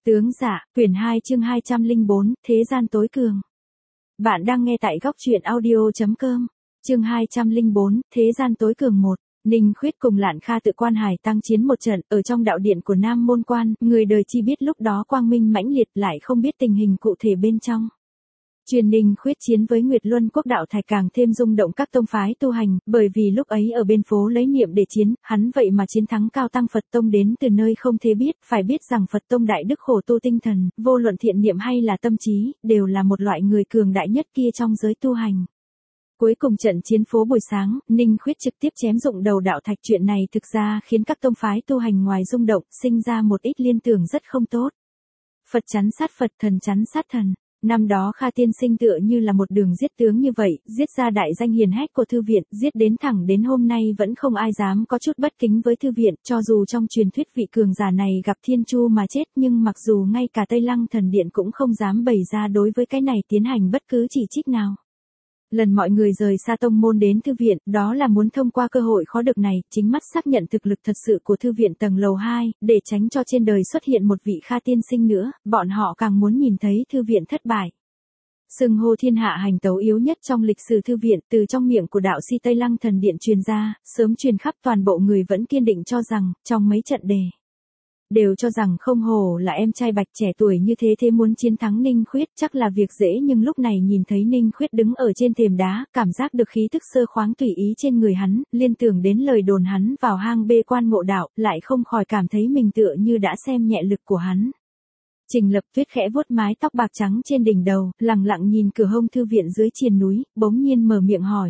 Tướng dạ, quyển 2 chương 204, Thế gian tối cường. Bạn đang nghe tại góc truyện audio.com. Chương 204, Thế gian tối cường 1. Ninh Khuyết cùng Lạn Kha tự quan hải tăng chiến một trận, ở trong đạo điện của Nam Môn Quan, người đời chỉ biết lúc đó quang minh mãnh liệt lại không biết tình hình cụ thể bên trong. Truyền Ninh Khuyết chiến với Nguyệt Luân Quốc đạo thạch càng thêm rung động các tông phái tu hành, bởi vì lúc ấy ở bên phố lấy niệm để chiến, hắn vậy mà chiến thắng Cao Tăng Phật Tông đến từ nơi không thể biết, phải biết rằng Phật Tông đại đức khổ tu tinh thần, vô luận thiện niệm hay là tâm trí, đều là một loại người cường đại nhất kia trong giới tu hành. Cuối cùng trận chiến phố buổi sáng, Ninh Khuyết trực tiếp chém dụng đầu đạo thạch, chuyện này thực ra khiến các tông phái tu hành ngoài rung động, sinh ra một ít liên tưởng rất không tốt. Phật chắn sát Phật, thần chắn sát thần. Năm đó Kha Tiên Sinh tựa như là một đường giết tướng như vậy, giết ra đại danh hiền hách của thư viện, giết đến thẳng đến hôm nay vẫn không ai dám có chút bất kính với thư viện, cho dù trong truyền thuyết vị cường giả này gặp Thiên Chu mà chết, nhưng mặc dù ngay cả Tây Lăng Thần Điện cũng không dám bày ra đối với cái này tiến hành bất cứ chỉ trích nào. Lần mọi người rời xa tông môn đến thư viện, đó là muốn thông qua cơ hội khó được này, chính mắt xác nhận thực lực thật sự của thư viện tầng lầu 2, để tránh cho trên đời xuất hiện một vị Kha Tiên Sinh nữa, bọn họ càng muốn nhìn thấy thư viện thất bại. Xưng hô thiên hạ hành tấu yếu nhất trong lịch sử thư viện, từ trong miệng của đạo sĩ Tây Lăng Thần Điện truyền ra, sớm truyền khắp toàn bộ người vẫn kiên định cho rằng, trong mấy trận đề, đều cho rằng không hổ là em trai Bạch trẻ tuổi như thế muốn chiến thắng Ninh Khuyết chắc là việc dễ, nhưng lúc này nhìn thấy Ninh Khuyết đứng ở trên thềm đá, cảm giác được khí tức sơ khoáng tùy ý trên người hắn, liên tưởng đến lời đồn hắn vào hang bê quan ngộ đạo, lại không khỏi cảm thấy mình tựa như đã xem nhẹ lực của hắn. Trình Lập Tuyết khẽ vuốt mái tóc bạc trắng trên đỉnh đầu, lặng lặng nhìn cửa hông thư viện dưới triền núi, bỗng nhiên mở miệng hỏi.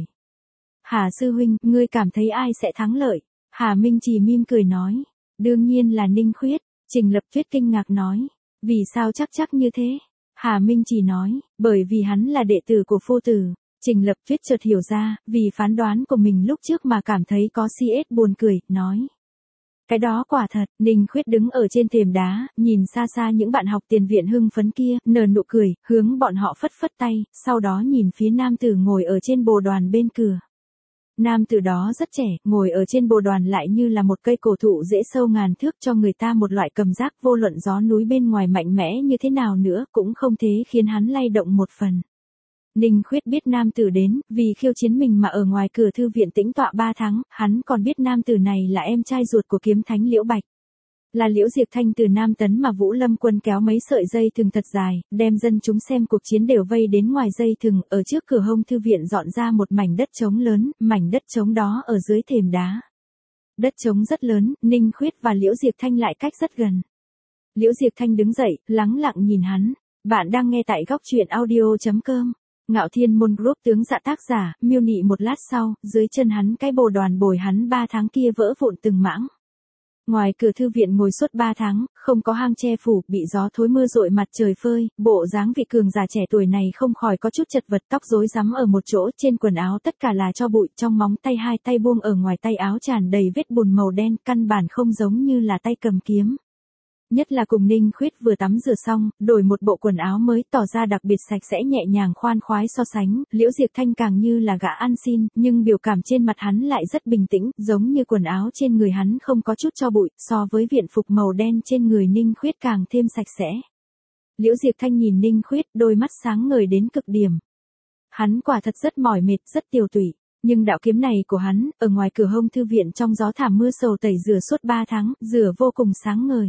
Hà sư huynh, ngươi cảm thấy ai sẽ thắng lợi? Hà Minh Trì mỉm cười nói. Đương nhiên là Ninh Khuyết. Trình Lập Tuyết kinh ngạc nói. Vì sao chắc như thế? Hà Minh Trì nói, bởi vì hắn là đệ tử của phu tử. Trình Lập Tuyết chợt hiểu ra, vì phán đoán của mình lúc trước mà cảm thấy có CS buồn cười, nói. Cái đó quả thật. Ninh Khuyết đứng ở trên thềm đá, nhìn xa xa những bạn học tiền viện hưng phấn kia, nở nụ cười, hướng bọn họ phất phất tay, sau đó nhìn phía nam tử ngồi ở trên bồ đoàn bên cửa. Nam tử đó rất trẻ, ngồi ở trên bồ đoàn lại như là một cây cổ thụ rễ sâu ngàn thước, cho người ta một loại cảm giác vô luận gió núi bên ngoài mạnh mẽ như thế nào nữa cũng không thế khiến hắn lay động một phần. Ninh Khuyết biết nam tử đến, vì khiêu chiến mình mà ở ngoài cửa thư viện tĩnh tọa 3 tháng, hắn còn biết nam tử này là em trai ruột của kiếm thánh Liễu Bạch. Là Liễu Diệp Thanh từ Nam Tấn mà Vũ Lâm Quân kéo mấy sợi dây thừng thật dài, đem dân chúng xem cuộc chiến đều vây đến ngoài dây thừng, ở trước cửa hông thư viện dọn ra một mảnh đất trống lớn, mảnh đất trống đó ở dưới thềm đá. Đất trống rất lớn, Ninh Khuyết và Liễu Diệp Thanh lại cách rất gần. Liễu Diệp Thanh đứng dậy, lắng lặng nhìn hắn. Bạn đang nghe tại góc truyện audio.com. Ngạo Thiên Môn Group tướng dạ tác giả, miêu nị một lát sau, dưới chân hắn cái bồ đoàn bồi hắn 3 tháng kia vỡ vụn từng mảng. Ngoài cửa thư viện ngồi suốt 3 tháng, không có hang che phủ, bị gió thối mưa rội mặt trời phơi, bộ dáng vị cường già trẻ tuổi này không khỏi có chút chật vật, tóc rối rắm ở một chỗ, trên quần áo tất cả là tro bụi, trong móng tay hai tay buông ở ngoài tay áo tràn đầy vết bùn màu đen, căn bản không giống như là tay cầm kiếm. Nhất là cùng Ninh Khuyết vừa tắm rửa xong, đổi một bộ quần áo mới tỏ ra đặc biệt sạch sẽ nhẹ nhàng khoan khoái so sánh, Liễu Diệp Thanh càng như là gã ăn xin, nhưng biểu cảm trên mặt hắn lại rất bình tĩnh, giống như quần áo trên người hắn không có chút tro bụi, so với viện phục màu đen trên người Ninh Khuyết càng thêm sạch sẽ. Liễu Diệp Thanh nhìn Ninh Khuyết, đôi mắt sáng ngời đến cực điểm. Hắn quả thật rất mỏi mệt, rất tiều tụy. Nhưng đạo kiếm này của hắn, ở ngoài cửa hông thư viện trong gió thảm mưa sầu tẩy rửa suốt 3 tháng, rửa vô cùng sáng ngời.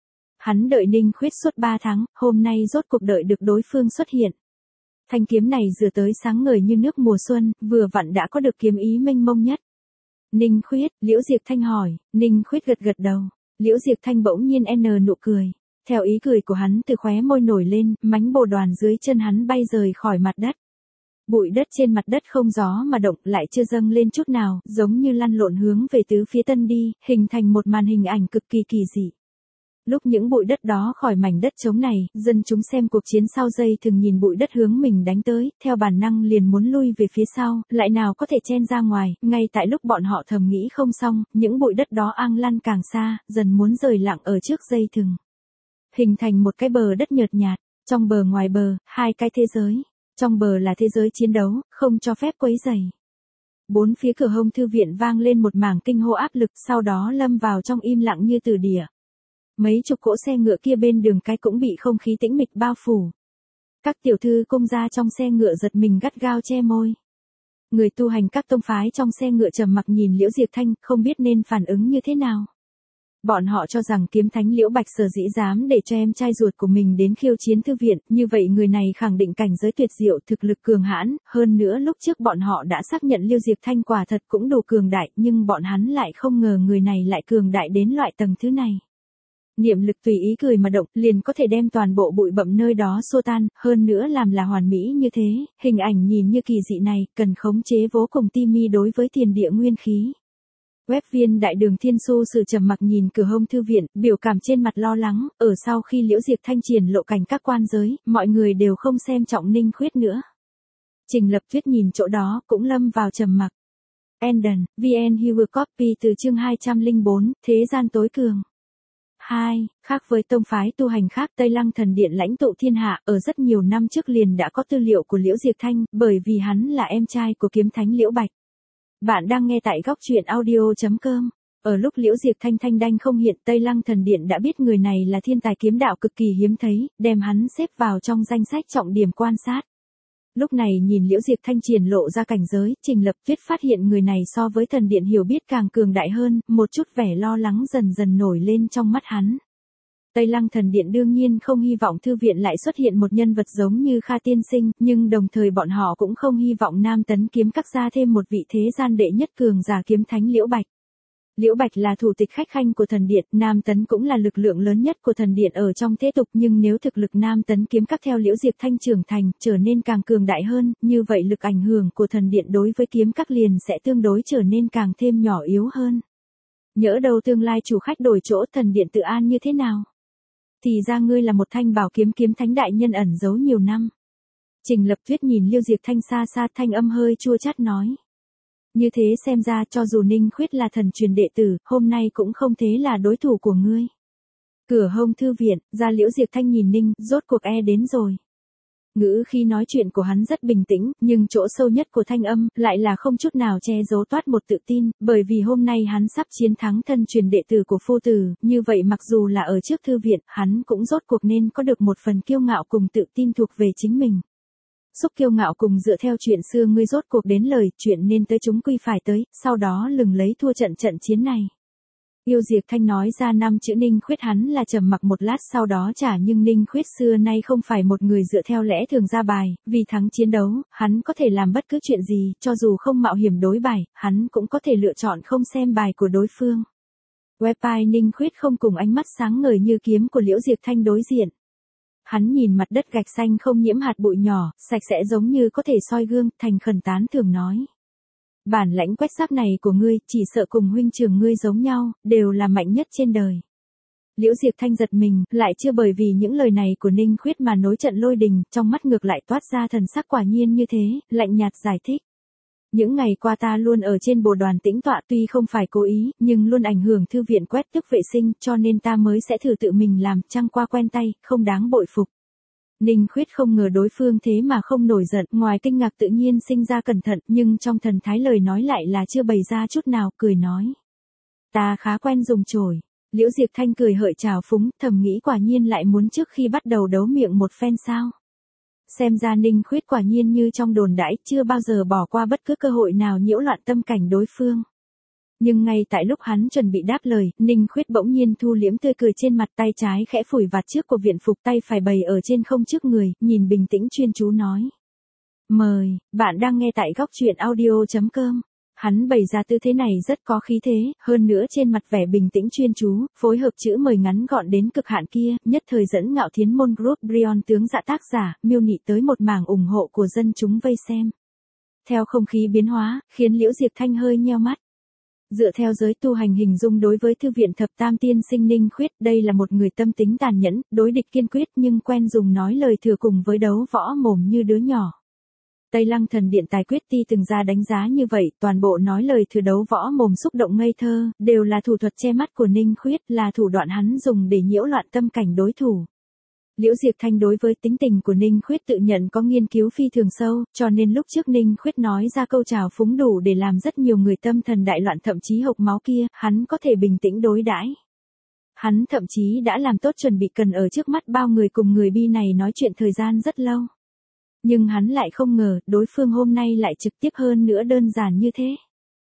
Hắn đợi Ninh Khuyết suốt 3 tháng, hôm nay rốt cuộc đợi được đối phương xuất hiện. Thanh kiếm này rửa tới sáng ngời như nước mùa xuân, vừa vặn đã có được kiếm ý mênh mông nhất. Ninh Khuyết, Liễu Diệp Thanh hỏi. Ninh Khuyết gật đầu. Liễu Diệp Thanh bỗng nhiên nụ cười. Theo ý cười của hắn từ khóe môi nổi lên, mánh bồ đoàn dưới chân hắn bay rời khỏi mặt đất. Bụi đất trên mặt đất không gió mà động, lại chưa dâng lên chút nào, giống như lăn lộn hướng về tứ phía tân đi, hình thành một màn hình ảnh cực kỳ kỳ dị. Lúc những bụi đất đó khỏi mảnh đất trống này, dân chúng xem cuộc chiến sau dây thường nhìn bụi đất hướng mình đánh tới, theo bản năng liền muốn lui về phía sau, lại nào có thể chen ra ngoài, ngay tại lúc bọn họ thầm nghĩ không xong, những bụi đất đó ang lăn càng xa, dần muốn rời lặng ở trước dây thừng. Hình thành một cái bờ đất nhợt nhạt, trong bờ ngoài bờ, hai cái thế giới. Trong bờ là thế giới chiến đấu, không cho phép quấy rầy. Bốn phía cửa hông thư viện vang lên một mảng kinh hô áp lực, sau đó lâm vào trong im lặng như tử địa. Mấy chục cỗ xe ngựa kia bên đường cái cũng bị không khí tĩnh mịch bao phủ. Các tiểu thư cung gia trong xe ngựa giật mình gắt gao che môi. Người tu hành các tông phái trong xe ngựa trầm mặc nhìn Liễu Diệp Thanh, không biết nên phản ứng như thế nào. Bọn họ cho rằng kiếm thánh Liễu Bạch sở dĩ dám để cho em trai ruột của mình đến khiêu chiến thư viện, như vậy người này khẳng định cảnh giới tuyệt diệu, thực lực cường hãn, hơn nữa lúc trước bọn họ đã xác nhận Liễu Diệp Thanh quả thật cũng đủ cường đại, nhưng bọn hắn lại không ngờ người này lại cường đại đến loại tầng thứ này. Niệm lực tùy ý cười mà động, liền có thể đem toàn bộ bụi bặm nơi đó xua tan, hơn nữa làm là hoàn mỹ như thế, hình ảnh nhìn như kỳ dị này, cần khống chế vô cùng ti mi đối với thiên địa nguyên khí. Web viên đại đường Thiên Su Sử trầm mặc nhìn cửa hông thư viện, biểu cảm trên mặt lo lắng, ở sau khi Liễu Diệp Thanh triển lộ cảnh các quan giới, mọi người đều không xem trọng Ninh Khuyết nữa. Trình Lập Tuyết nhìn chỗ đó, cũng lâm vào trầm mặc. Enden, VN Hewell Copy từ chương 204, Thế gian tối cường. 2. Khác với tông phái tu hành khác, Tây Lăng Thần Điện lãnh tụ thiên hạ, ở rất nhiều năm trước liền đã có tư liệu của Liễu Diệp Thanh, bởi vì hắn là em trai của kiếm thánh Liễu Bạch. Bạn đang nghe tại góc truyện audio.com. Ở lúc Liễu Diệp Thanh thanh đanh không hiện, Tây Lăng Thần Điện đã biết người này là thiên tài kiếm đạo cực kỳ hiếm thấy, đem hắn xếp vào trong danh sách trọng điểm quan sát. Lúc này nhìn Liễu Diệp Thanh triển lộ ra cảnh giới, Trình Lập Tuyết phát hiện người này so với Thần Điện hiểu biết càng cường đại hơn, một chút vẻ lo lắng dần dần nổi lên trong mắt hắn. Tây Lăng Thần Điện đương nhiên không hy vọng thư viện lại xuất hiện một nhân vật giống như Kha Tiên Sinh, nhưng đồng thời bọn họ cũng không hy vọng Nam Tấn kiếm các ra thêm một vị thế gian đệ nhất cường giả kiếm thánh Liễu Bạch. Liễu Bạch là thủ tịch khách khanh của Thần Điện, Nam Tấn cũng là lực lượng lớn nhất của Thần Điện ở trong thế tục, nhưng nếu thực lực Nam Tấn kiếm các theo Liễu Diệp Thanh trưởng thành, trở nên càng cường đại hơn, như vậy lực ảnh hưởng của Thần Điện đối với kiếm các liền sẽ tương đối trở nên càng thêm nhỏ yếu hơn. Nhỡ đâu tương lai chủ khách đổi chỗ, Thần Điện tự an như thế nào? Thì ra ngươi là một thanh bảo kiếm kiếm thánh đại nhân ẩn giấu nhiều năm. Trình Lập Tuyết nhìn Liễu Diệp Thanh xa xa, thanh âm hơi chua chát nói. Như thế xem ra cho dù Ninh Khuyết là thần truyền đệ tử, hôm nay cũng không thế là đối thủ của ngươi. Cửa hông thư viện, ra Liễu Diệp Thanh nhìn Ninh, rốt cuộc đến rồi. Ngữ khi nói chuyện của hắn rất bình tĩnh, nhưng chỗ sâu nhất của thanh âm lại là không chút nào che giấu toát một tự tin, bởi vì hôm nay hắn sắp chiến thắng thân truyền đệ tử của phu tử, như vậy mặc dù là ở trước thư viện, hắn cũng rốt cuộc nên có được một phần kiêu ngạo cùng tự tin thuộc về chính mình. Xúc kiêu ngạo cùng dựa theo chuyện xưa ngươi rốt cuộc đến lời, chuyện nên tới chúng quy phải tới, sau đó lừng lấy thua trận chiến này. Yêu Diệp Thanh nói ra 5 chữ Ninh Khuyết, hắn là trầm mặc một lát sau đó trả, nhưng Ninh Khuyết xưa nay không phải một người dựa theo lẽ thường ra bài, vì thắng chiến đấu, hắn có thể làm bất cứ chuyện gì, cho dù không mạo hiểm đối bài, hắn cũng có thể lựa chọn không xem bài của đối phương. Webpai Ninh Khuyết không cùng ánh mắt sáng ngời như kiếm của Liễu Diệp Thanh đối diện. Hắn nhìn mặt đất gạch xanh không nhiễm hạt bụi nhỏ, sạch sẽ giống như có thể soi gương, thành khẩn tán thưởng nói. Bản lãnh quét sắc này của ngươi, chỉ sợ cùng huynh trưởng ngươi giống nhau, đều là mạnh nhất trên đời. Liễu Diệp Thanh giật mình, lại chưa bởi vì những lời này của Ninh Khuyết mà nối trận lôi đình, trong mắt ngược lại toát ra thần sắc quả nhiên như thế, lạnh nhạt giải thích. Những ngày qua ta luôn ở trên bồ đoàn tĩnh tọa, tuy không phải cố ý, nhưng luôn ảnh hưởng thư viện quét tước vệ sinh, cho nên ta mới sẽ thử tự mình làm, chẳng qua quen tay, không đáng bội phục. Ninh Khuyết không ngờ đối phương thế mà không nổi giận, ngoài kinh ngạc tự nhiên sinh ra cẩn thận, nhưng trong thần thái lời nói lại là chưa bày ra chút nào, cười nói. Ta khá quen dùng chổi. Liễu Diệp Thanh cười hợi trào phúng, thầm nghĩ quả nhiên lại muốn trước khi bắt đầu đấu miệng một phen sao. Xem ra Ninh Khuyết quả nhiên như trong đồn đãi, chưa bao giờ bỏ qua bất cứ cơ hội nào nhiễu loạn tâm cảnh đối phương. Nhưng ngay tại lúc hắn chuẩn bị đáp lời, Ninh Khuyết bỗng nhiên thu liễm tươi cười trên mặt, tay trái khẽ phủi vạt trước của viện phục, tay phải bày ở trên không trước người, nhìn bình tĩnh chuyên chú nói. Mời, bạn đang nghe tại góc truyện audio.com. Hắn bày ra tư thế này rất có khí thế, hơn nữa trên mặt vẻ bình tĩnh chuyên chú, phối hợp chữ mời ngắn gọn đến cực hạn kia, nhất thời dẫn Ngạo Thiến Môn Group Brion tướng dạ tác giả, miêu nị tới một mảng ủng hộ của dân chúng vây xem. Theo không khí biến hóa, khiến Liễu Diệp Thanh hơi nheo mắt. Dựa theo giới tu hành hình dung đối với thư viện thập tam tiên sinh Ninh Khuyết, đây là một người tâm tính tàn nhẫn, đối địch kiên quyết nhưng quen dùng nói lời thừa cùng với đấu võ mồm như đứa nhỏ. Tây Lăng Thần Điện Tài Quyết Ti từng ra đánh giá như vậy, toàn bộ nói lời thừa đấu võ mồm xúc động ngây thơ, đều là thủ thuật che mắt của Ninh Khuyết, là thủ đoạn hắn dùng để nhiễu loạn tâm cảnh đối thủ. Liễu Diệp Thanh đối với tính tình của Ninh Khuyết tự nhận có nghiên cứu phi thường sâu, cho nên lúc trước Ninh Khuyết nói ra câu trào phúng đủ để làm rất nhiều người tâm thần đại loạn thậm chí hộc máu kia, hắn có thể bình tĩnh đối đãi. Hắn thậm chí đã làm tốt chuẩn bị cần ở trước mắt bao người cùng người bi này nói chuyện thời gian rất lâu. Nhưng hắn lại không ngờ, đối phương hôm nay lại trực tiếp hơn nữa đơn giản như thế.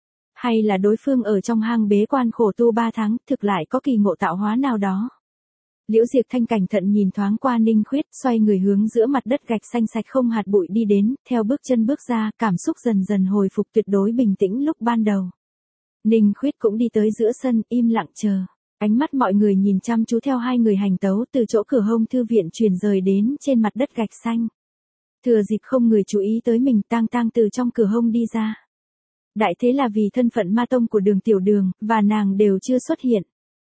Hay là đối phương ở trong hang bế quan khổ tu 3 tháng, thực lại có kỳ ngộ tạo hóa nào đó. Liễu Diệp Thanh cẩn thận nhìn thoáng qua Ninh Khuyết, xoay người hướng giữa mặt đất gạch xanh sạch không hạt bụi đi đến, theo bước chân bước ra, cảm xúc dần dần hồi phục tuyệt đối bình tĩnh lúc ban đầu. Ninh Khuyết cũng đi tới giữa sân, im lặng chờ. Ánh mắt mọi người nhìn chăm chú theo hai người hành tấu từ chỗ cửa hông thư viện truyền rời đến trên mặt đất gạch xanh. Thừa dịp không người chú ý tới mình, Tang Tang từ trong cửa hông đi ra. Đại thế là vì thân phận ma tông của Đường Tiểu Đường, và nàng đều chưa xuất hiện.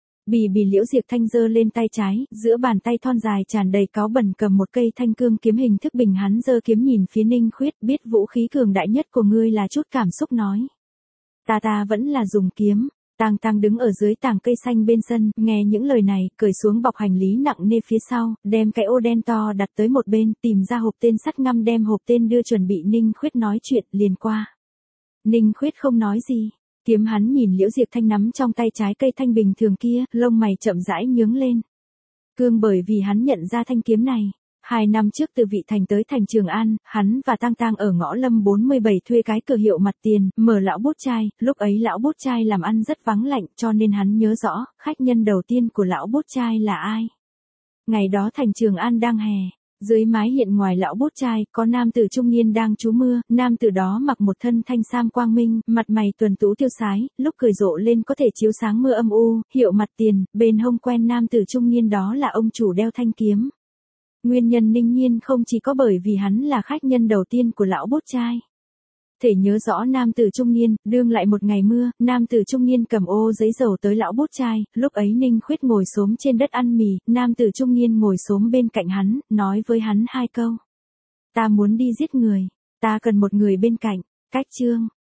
Bì Liễu Diệp Thanh giơ lên tay trái, giữa bàn tay thon dài tràn đầy cáu bẩn cầm một cây thanh cương kiếm hình thức bình, hắn giơ kiếm nhìn phía Ninh Khuyết, biết vũ khí cường đại nhất của ngươi là chút cảm xúc nói. Ta vẫn là dùng kiếm. Tang Tang đứng ở dưới tàng cây xanh bên sân, nghe những lời này, cởi xuống bọc hành lý nặng nề phía sau, đem cái ô đen to đặt tới một bên, tìm ra hộp tên sắt ngăm đem hộp tên đưa chuẩn bị. Ninh Khuyết nói chuyện liền qua. Ninh Khuyết không nói gì. Kiếm hắn nhìn Liễu Diệp Thanh nắm trong tay trái cây thanh bình thường kia, lông mày chậm rãi nhướng lên. Cương bởi vì hắn nhận ra thanh kiếm này. 2 năm trước từ Vị Thành tới thành Trường An, hắn và Tang Tang ở ngõ Lâm 47 thuê cái cửa hiệu mặt tiền, mở lão bút trai, lúc ấy lão bút trai làm ăn rất vắng lạnh cho nên hắn nhớ rõ, khách nhân đầu tiên của lão bút trai là ai. Ngày đó thành Trường An đang hè, dưới mái hiện ngoài lão bút trai, có nam tử trung niên đang trú mưa, nam tử đó mặc một thân thanh sam quang minh, mặt mày tuần tú tiêu sái, lúc cười rộ lên có thể chiếu sáng mưa âm u, hiệu mặt tiền, bên hông quen nam tử trung niên đó là ông chủ đeo thanh kiếm. Nguyên nhân Ninh Nhiên không chỉ có bởi vì hắn là khách nhân đầu tiên của lão bút trai. Thể nhớ rõ nam tử trung niên, đương lại một ngày mưa, nam tử trung niên cầm ô giấy dầu tới lão bút trai, lúc ấy Ninh Khuyết ngồi xổm trên đất ăn mì, nam tử trung niên ngồi xổm bên cạnh hắn, nói với hắn 2 câu. Ta muốn đi giết người, ta cần một người bên cạnh, cách chương.